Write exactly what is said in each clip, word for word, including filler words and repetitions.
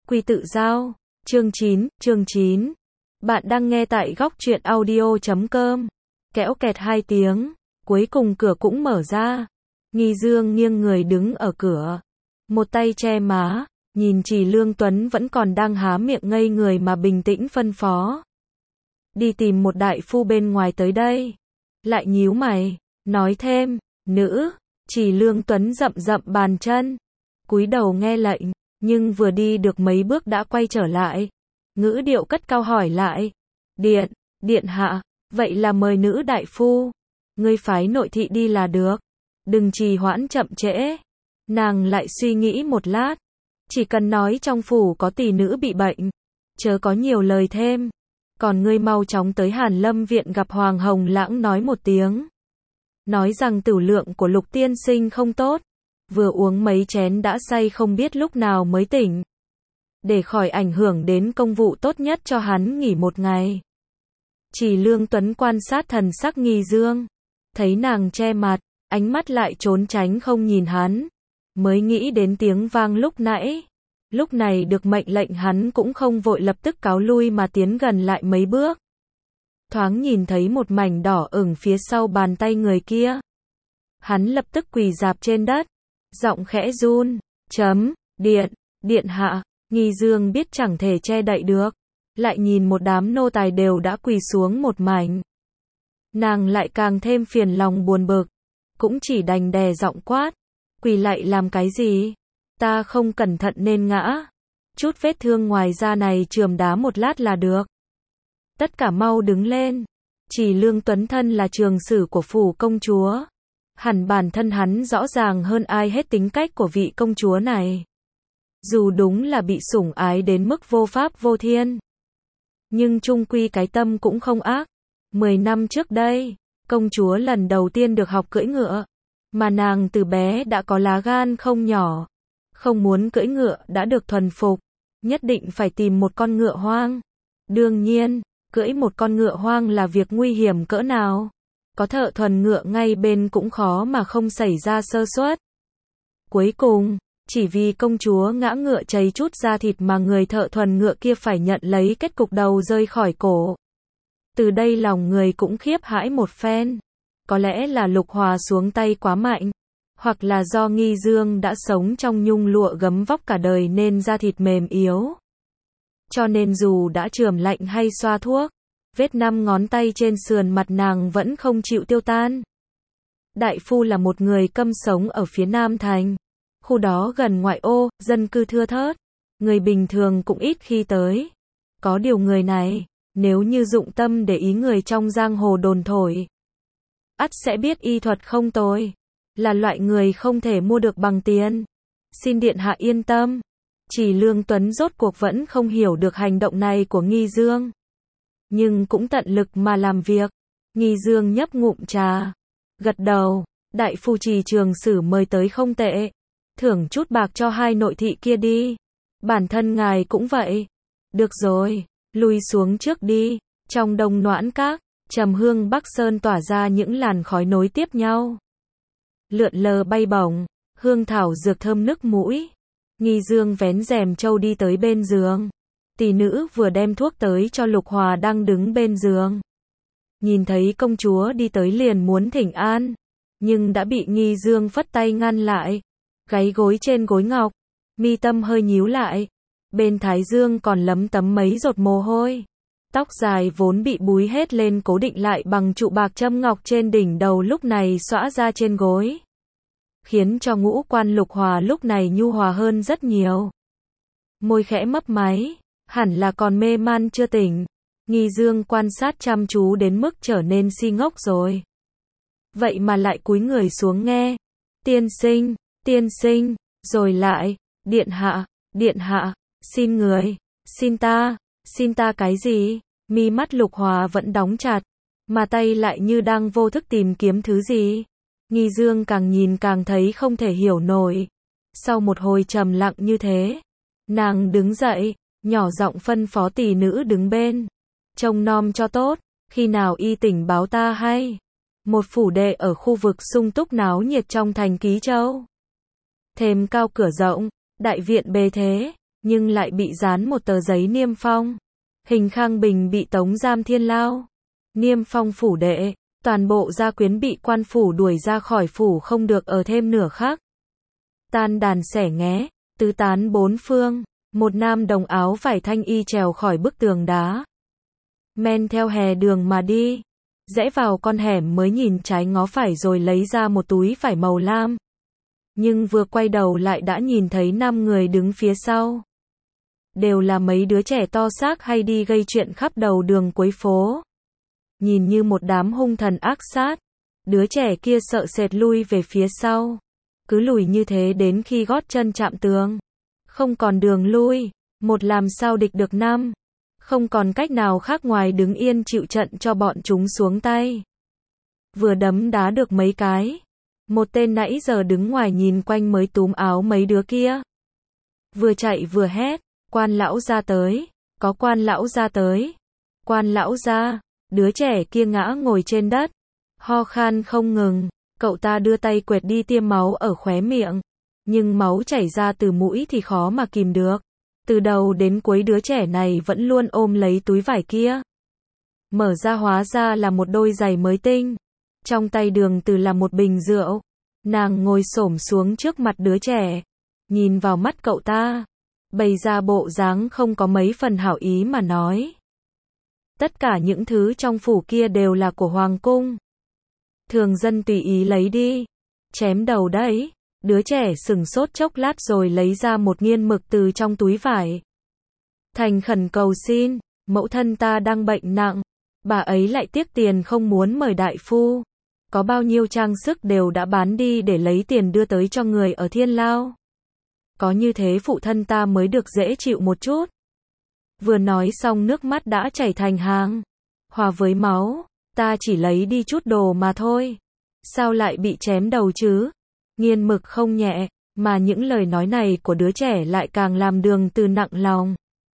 quy tự giao. Chương chín, chương chín. Bạn đang nghe tại góc truyện audio chấm com. Kéo kẹt hai tiếng, cuối cùng cửa cũng mở ra. Nghi Dương nghiêng người đứng ở cửa, một tay che má, nhìn Trì Lương Tuấn vẫn còn đang há miệng ngây người mà bình tĩnh phân phó. Đi tìm một đại phu bên ngoài tới đây. Lại nhíu mày, nói thêm, nữ. Trì Lương Tuấn rậm rậm bàn chân, cúi đầu nghe lệnh, nhưng vừa đi được mấy bước đã quay trở lại. Ngữ điệu cất cao hỏi lại. Điện, điện hạ, vậy là mời nữ đại phu. Ngươi phái nội thị đi là được. Đừng trì hoãn chậm trễ. Nàng lại suy nghĩ một lát. Chỉ cần nói trong phủ có tỷ nữ bị bệnh, chớ có nhiều lời thêm. Còn ngươi mau chóng tới Hàn Lâm viện gặp Hoàng Hồng Lãng nói một tiếng. Nói rằng tửu lượng của Lục tiên sinh không tốt. Vừa uống mấy chén đã say không biết lúc nào mới tỉnh. Để khỏi ảnh hưởng đến công vụ tốt nhất cho hắn nghỉ một ngày. Trì Lương Tuấn quan sát thần sắc Nghi Dương. Thấy nàng che mặt, ánh mắt lại trốn tránh không nhìn hắn. Mới nghĩ đến tiếng vang lúc nãy. Lúc này được mệnh lệnh hắn cũng không vội lập tức cáo lui mà tiến gần lại mấy bước. Thoáng nhìn thấy một mảnh đỏ ửng phía sau bàn tay người kia. Hắn lập tức quỳ rạp trên đất. Giọng khẽ run. Chấm, điện, điện hạ. Nghi Dương biết chẳng thể che đậy được. Lại nhìn một đám nô tài đều đã quỳ xuống một mảnh. Nàng lại càng thêm phiền lòng buồn bực. Cũng chỉ đành đè giọng quát. Quỳ lại làm cái gì? Ta không cẩn thận nên ngã. Chút vết thương ngoài da này chườm đá một lát là được. Tất cả mau đứng lên. Trì Lương Tuấn thân là trường sử của phủ công chúa. Hẳn bản thân hắn rõ ràng hơn ai hết tính cách của vị công chúa này. Dù đúng là bị sủng ái đến mức vô pháp vô thiên. Nhưng chung quy cái tâm cũng không ác. Mười năm trước đây, công chúa lần đầu tiên được học cưỡi ngựa. Mà nàng từ bé đã có lá gan không nhỏ. Không muốn cưỡi ngựa đã được thuần phục. Nhất định phải tìm một con ngựa hoang. Đương nhiên, cưỡi một con ngựa hoang là việc nguy hiểm cỡ nào. Có thợ thuần ngựa ngay bên cũng khó mà không xảy ra sơ suất. Cuối cùng, chỉ vì công chúa ngã ngựa chảy chút da thịt mà người thợ thuần ngựa kia phải nhận lấy kết cục đầu rơi khỏi cổ. Từ đây lòng người cũng khiếp hãi một phen. Có lẽ là Lục Hòa xuống tay quá mạnh. Hoặc là do Nghi Dương đã sống trong nhung lụa gấm vóc cả đời nên da thịt mềm yếu. Cho nên dù đã chườm lạnh hay xoa thuốc, vết năm ngón tay trên sườn mặt nàng vẫn không chịu tiêu tan. Đại phu là một người câm sống ở phía Nam Thành. Khu đó gần ngoại ô, dân cư thưa thớt. Người bình thường cũng ít khi tới. Có điều người này, nếu như dụng tâm để ý người trong giang hồ đồn thổi, ắt sẽ biết y thuật không tồi. Là loại người không thể mua được bằng tiền. Xin điện hạ yên tâm. Trì Lương Tuấn rốt cuộc vẫn không hiểu được hành động này của Nghi Dương. Nhưng cũng tận lực mà làm việc. Nghi Dương nhấp ngụm trà. Gật đầu. Đại phu Trì trường sử mời tới không tệ. Thưởng chút bạc cho hai nội thị kia đi. Bản thân ngài cũng vậy. Được rồi. Lui xuống trước đi. Trong Đông Noãn Các, trầm hương Bắc Sơn tỏa ra những làn khói nối tiếp nhau. Lượn lờ bay bổng, hương thảo dược thơm nức mũi. Nghi Dương vén rèm trâu đi tới bên giường. Tỷ nữ vừa đem thuốc tới cho Lục Hòa đang đứng bên giường. Nhìn thấy công chúa đi tới liền muốn thỉnh an, nhưng đã bị Nghi Dương phất tay ngăn lại. Gáy gối trên gối ngọc, mi tâm hơi nhíu lại. Bên thái dương còn lấm tấm mấy giọt mồ hôi. Tóc dài vốn bị búi hết lên cố định lại bằng trụ bạc châm ngọc trên đỉnh đầu lúc này xõa ra trên gối. Khiến cho ngũ quan Lục Hòa lúc này nhu hòa hơn rất nhiều. Môi khẽ mấp máy, hẳn là còn mê man chưa tỉnh. Nghi Dương quan sát chăm chú đến mức trở nên si ngốc rồi. Vậy mà lại cúi người xuống nghe. Tiên sinh, tiên sinh, rồi lại, điện hạ, điện hạ, xin người, xin ta, xin ta cái gì? Mi mắt Lục Hòa vẫn đóng chặt, mà tay lại như đang vô thức tìm kiếm thứ gì. Nghi Dương càng nhìn càng thấy không thể hiểu nổi. Sau một hồi trầm lặng như thế, nàng đứng dậy, nhỏ giọng phân phó tỷ nữ đứng bên. Trông nom cho tốt, khi nào y tỉnh báo ta hay. Một phủ đệ ở khu vực sung túc náo nhiệt trong thành Ký Châu. Thềm cao cửa rộng, đại viện bề thế, nhưng lại bị dán một tờ giấy niêm phong. Hình Khang Bình bị tống giam thiên lao. Niêm phong phủ đệ, toàn bộ gia quyến bị quan phủ đuổi ra khỏi phủ không được ở thêm nửa khắc. Tan đàn xẻ nghé, tứ tán bốn phương, một nam đồng áo vải thanh y trèo khỏi bức tường đá. Men theo hè đường mà đi, rẽ vào con hẻm mới nhìn trái ngó phải rồi lấy ra một túi vải màu lam. Nhưng vừa quay đầu lại đã nhìn thấy năm người đứng phía sau. Đều là mấy đứa trẻ to xác hay đi gây chuyện khắp đầu đường cuối phố. Nhìn như một đám hung thần ác sát. Đứa trẻ kia sợ sệt lui về phía sau. Cứ lùi như thế đến khi gót chân chạm tường. Không còn đường lui. Một làm sao địch được năm. Không còn cách nào khác ngoài đứng yên chịu trận cho bọn chúng xuống tay. Vừa đấm đá được mấy cái. Một tên nãy giờ đứng ngoài nhìn quanh mới túm áo mấy đứa kia. Vừa chạy vừa hét. Quan lão ra tới. Có quan lão ra tới. Quan lão ra. Đứa trẻ kia ngã ngồi trên đất. Ho khan không ngừng. Cậu ta đưa tay quệt đi tiêm máu ở khóe miệng. Nhưng máu chảy ra từ mũi thì khó mà kìm được. Từ đầu đến cuối đứa trẻ này vẫn luôn ôm lấy túi vải kia. Mở ra hóa ra là một đôi giày mới tinh. Trong tay Đường Từ là một bình rượu. Nàng ngồi xổm xuống trước mặt đứa trẻ. Nhìn vào mắt cậu ta. Bày ra bộ dáng không có mấy phần hảo ý mà nói. Tất cả những thứ trong phủ kia đều là của hoàng cung. Thường dân tùy ý lấy đi. Chém đầu đấy. Đứa trẻ sừng sốt chốc lát rồi lấy ra một nghiên mực từ trong túi vải. Thành khẩn cầu xin, mẫu thân ta đang bệnh nặng. Bà ấy lại tiếc tiền không muốn mời đại phu. Có bao nhiêu trang sức đều đã bán đi để lấy tiền đưa tới cho người ở thiên lao. Có như thế phụ thân ta mới được dễ chịu một chút. Vừa nói xong nước mắt đã chảy thành hàng. Hòa với máu, ta chỉ lấy đi chút đồ mà thôi. Sao lại bị chém đầu chứ? Nghiên mực không nhẹ, mà những lời nói này của đứa trẻ lại càng làm Đường Từ nặng lòng.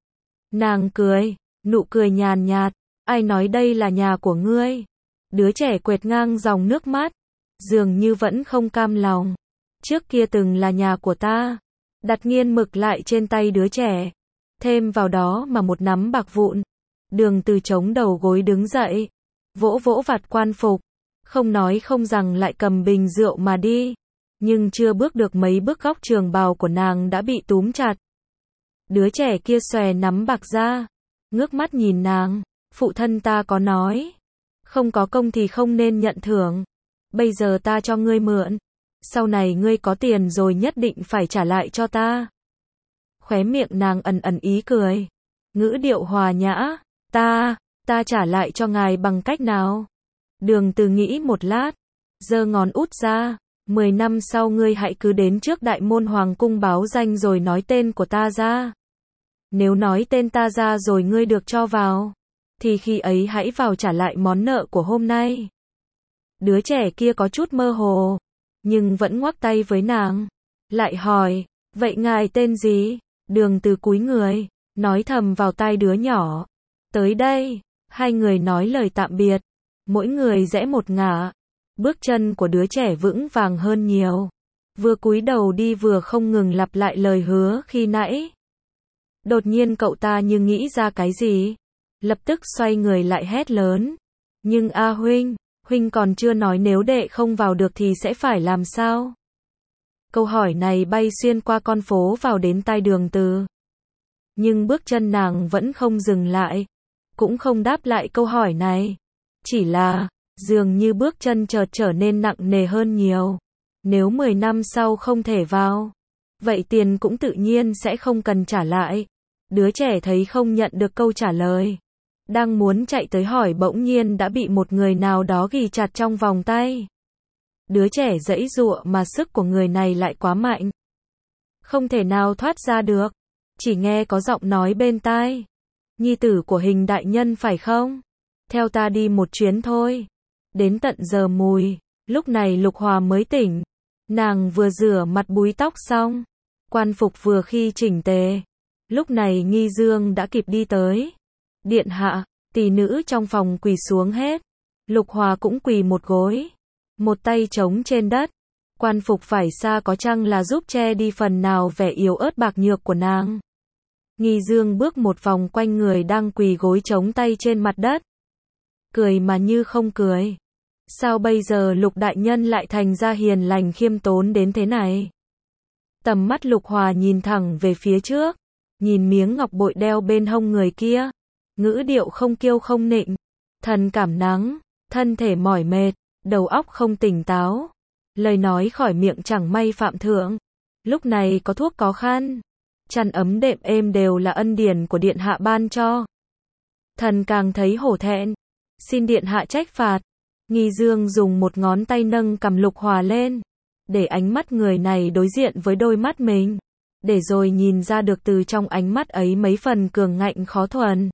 Nàng cười, nụ cười nhàn nhạt, ai nói đây là nhà của ngươi? Đứa trẻ quệt ngang dòng nước mắt, dường như vẫn không cam lòng. Trước kia từng là nhà của ta. Đặt nghiên mực lại trên tay đứa trẻ, thêm vào đó mà một nắm bạc vụn. Đường Từ chống đầu gối đứng dậy, vỗ vỗ vạt quan phục, không nói không rằng lại cầm bình rượu mà đi. Nhưng chưa bước được mấy bước góc trường bào của nàng đã bị túm chặt. Đứa trẻ kia xòe nắm bạc ra, ngước mắt nhìn nàng, phụ thân ta có nói, không có công thì không nên nhận thưởng. Bây giờ ta cho ngươi mượn, sau này ngươi có tiền rồi nhất định phải trả lại cho ta. Khóe miệng nàng ẩn ẩn ý cười, ngữ điệu hòa nhã, ta, ta trả lại cho ngài bằng cách nào? Đường Từ nghĩ một lát, giơ ngón út ra. Mười năm sau ngươi hãy cứ đến trước đại môn hoàng cung báo danh rồi nói tên của ta ra. Nếu nói tên ta ra rồi ngươi được cho vào, thì khi ấy hãy vào trả lại món nợ của hôm nay. Đứa trẻ kia có chút mơ hồ, nhưng vẫn ngoắc tay với nàng. Lại hỏi, vậy ngài tên gì? Đường Từ cúi người, nói thầm vào tai đứa nhỏ. Tới đây, hai người nói lời tạm biệt. Mỗi người rẽ một ngả. Bước chân của đứa trẻ vững vàng hơn nhiều. Vừa cúi đầu đi vừa không ngừng lặp lại lời hứa khi nãy. Đột nhiên cậu ta như nghĩ ra cái gì. Lập tức xoay người lại hét lớn. Nhưng a huynh, huynh còn chưa nói nếu đệ không vào được thì sẽ phải làm sao? Câu hỏi này bay xuyên qua con phố vào đến tai Đường Từ. Nhưng bước chân nàng vẫn không dừng lại. Cũng không đáp lại câu hỏi này. Chỉ là... dường như bước chân chợt trở nên nặng nề hơn nhiều. Nếu mười năm sau không thể vào, vậy tiền cũng tự nhiên sẽ không cần trả lại. Đứa trẻ thấy không nhận được câu trả lời. Đang muốn chạy tới hỏi bỗng nhiên đã bị một người nào đó ghì chặt trong vòng tay. Đứa trẻ giãy giụa mà sức của người này lại quá mạnh. Không thể nào thoát ra được. Chỉ nghe có giọng nói bên tai. Nhi tử của Hình đại nhân phải không? Theo ta đi một chuyến thôi. Đến tận giờ mùi, lúc này Lục Hòa mới tỉnh. Nàng vừa rửa mặt búi tóc xong, quan phục vừa khi chỉnh tề. Lúc này Nghi Dương đã kịp đi tới. Điện hạ, tỷ nữ trong phòng quỳ xuống hết. Lục Hòa cũng quỳ một gối, một tay trống trên đất. Quan phục phải xa có chăng là giúp che đi phần nào vẻ yếu ớt bạc nhược của nàng. Nghi Dương bước một vòng quanh người đang quỳ gối chống tay trên mặt đất. Cười mà như không cười. Sao bây giờ Lục đại nhân lại thành ra hiền lành khiêm tốn đến thế này? Tầm mắt Lục Hòa nhìn thẳng về phía trước, nhìn miếng ngọc bội đeo bên hông người kia, ngữ điệu không kiêu không nịnh. Thần cảm nắng, thân thể mỏi mệt, đầu óc không tỉnh táo. Lời nói khỏi miệng chẳng may phạm thượng. Lúc này có thuốc có khăn, chăn ấm đệm êm đều là ân điển của điện hạ ban cho. Thần càng thấy hổ thẹn, xin điện hạ trách phạt. Nghi Dương dùng một ngón tay nâng cầm Lục Hòa lên, để ánh mắt người này đối diện với đôi mắt mình, để rồi nhìn ra được từ trong ánh mắt ấy mấy phần cường ngạnh khó thuần.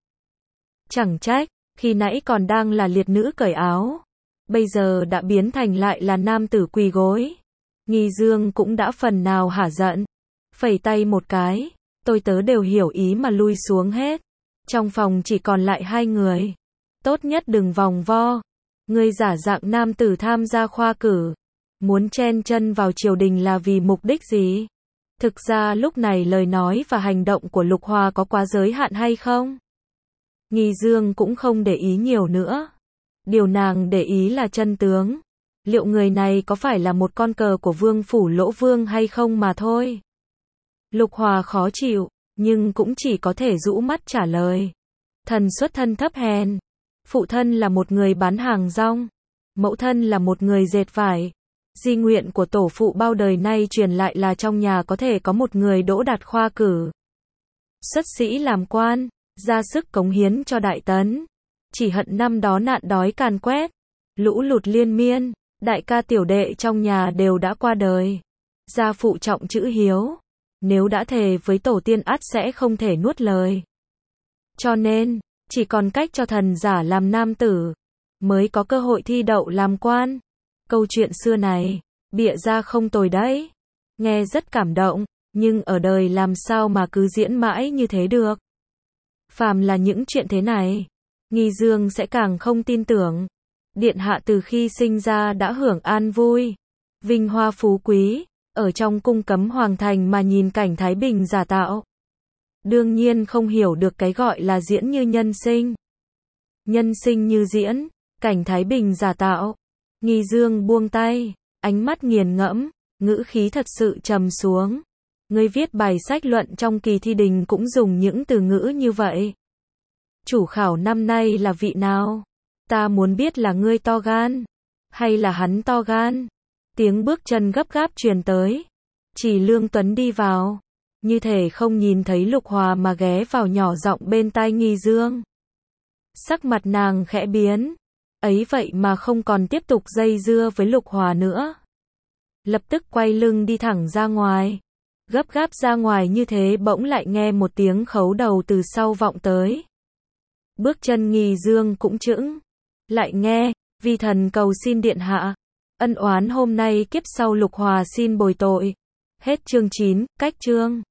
Chẳng trách, khi nãy còn đang là liệt nữ cởi áo, bây giờ đã biến thành lại là nam tử quỳ gối. Nghi Dương cũng đã phần nào hả giận, phẩy tay một cái, tôi tớ đều hiểu ý mà lui xuống hết. Trong phòng chỉ còn lại hai người, tốt nhất đừng vòng vo. Ngươi giả dạng nam tử tham gia khoa cử, muốn chen chân vào triều đình là vì mục đích gì? Thực ra lúc này lời nói và hành động của Lục Hòa có quá giới hạn hay không? Nghi Dương cũng không để ý nhiều nữa. Điều nàng để ý là chân tướng. Liệu người này có phải là một con cờ của vương phủ Lỗ Vương hay không mà thôi? Lục Hòa khó chịu, nhưng cũng chỉ có thể rũ mắt trả lời. Thần xuất thân thấp hèn. Phụ thân là một người bán hàng rong, mẫu thân là một người dệt vải. Di nguyện của tổ phụ bao đời nay truyền lại là trong nhà có thể có một người đỗ đạt khoa cử, xuất sĩ làm quan, ra sức cống hiến cho Đại Tấn. Chỉ hận năm đó nạn đói càn quét, lũ lụt liên miên, đại ca tiểu đệ trong nhà đều đã qua đời. Gia phụ trọng chữ hiếu, nếu đã thề với tổ tiên ắt sẽ không thể nuốt lời. Cho nên, chỉ còn cách cho thần giả làm nam tử, mới có cơ hội thi đậu làm quan. Câu chuyện xưa này, bịa ra không tồi đấy. Nghe rất cảm động, nhưng ở đời làm sao mà cứ diễn mãi như thế được. Phàm là những chuyện thế này, Nghi Dương sẽ càng không tin tưởng. Điện hạ từ khi sinh ra đã hưởng an vui, vinh hoa phú quý, ở trong cung cấm hoàng thành mà nhìn cảnh thái bình giả tạo. Đương nhiên không hiểu được cái gọi là diễn như nhân sinh. Nhân sinh như diễn, cảnh thái bình giả tạo. Nghi Dương buông tay, ánh mắt nghiền ngẫm, ngữ khí thật sự trầm xuống. Ngươi viết bài sách luận trong kỳ thi đình cũng dùng những từ ngữ như vậy. Chủ khảo năm nay là vị nào? Ta muốn biết là ngươi to gan, hay là hắn to gan? Tiếng bước chân gấp gáp truyền tới. Chỉ Lương Tuấn đi vào, như thể không nhìn thấy Lục Hòa mà ghé vào nhỏ giọng bên tai Nghi Dương. Sắc mặt nàng khẽ biến, ấy vậy mà không còn tiếp tục dây dưa với Lục Hòa nữa. Lập tức quay lưng đi thẳng ra ngoài. Gấp gáp ra ngoài như thế bỗng lại nghe một tiếng khấu đầu từ sau vọng tới. Bước chân Nghi Dương cũng chững. Lại nghe, vi thần cầu xin điện hạ. Ân oán hôm nay kiếp sau Lục Hòa xin bồi tội. Hết chương chín, cách chương.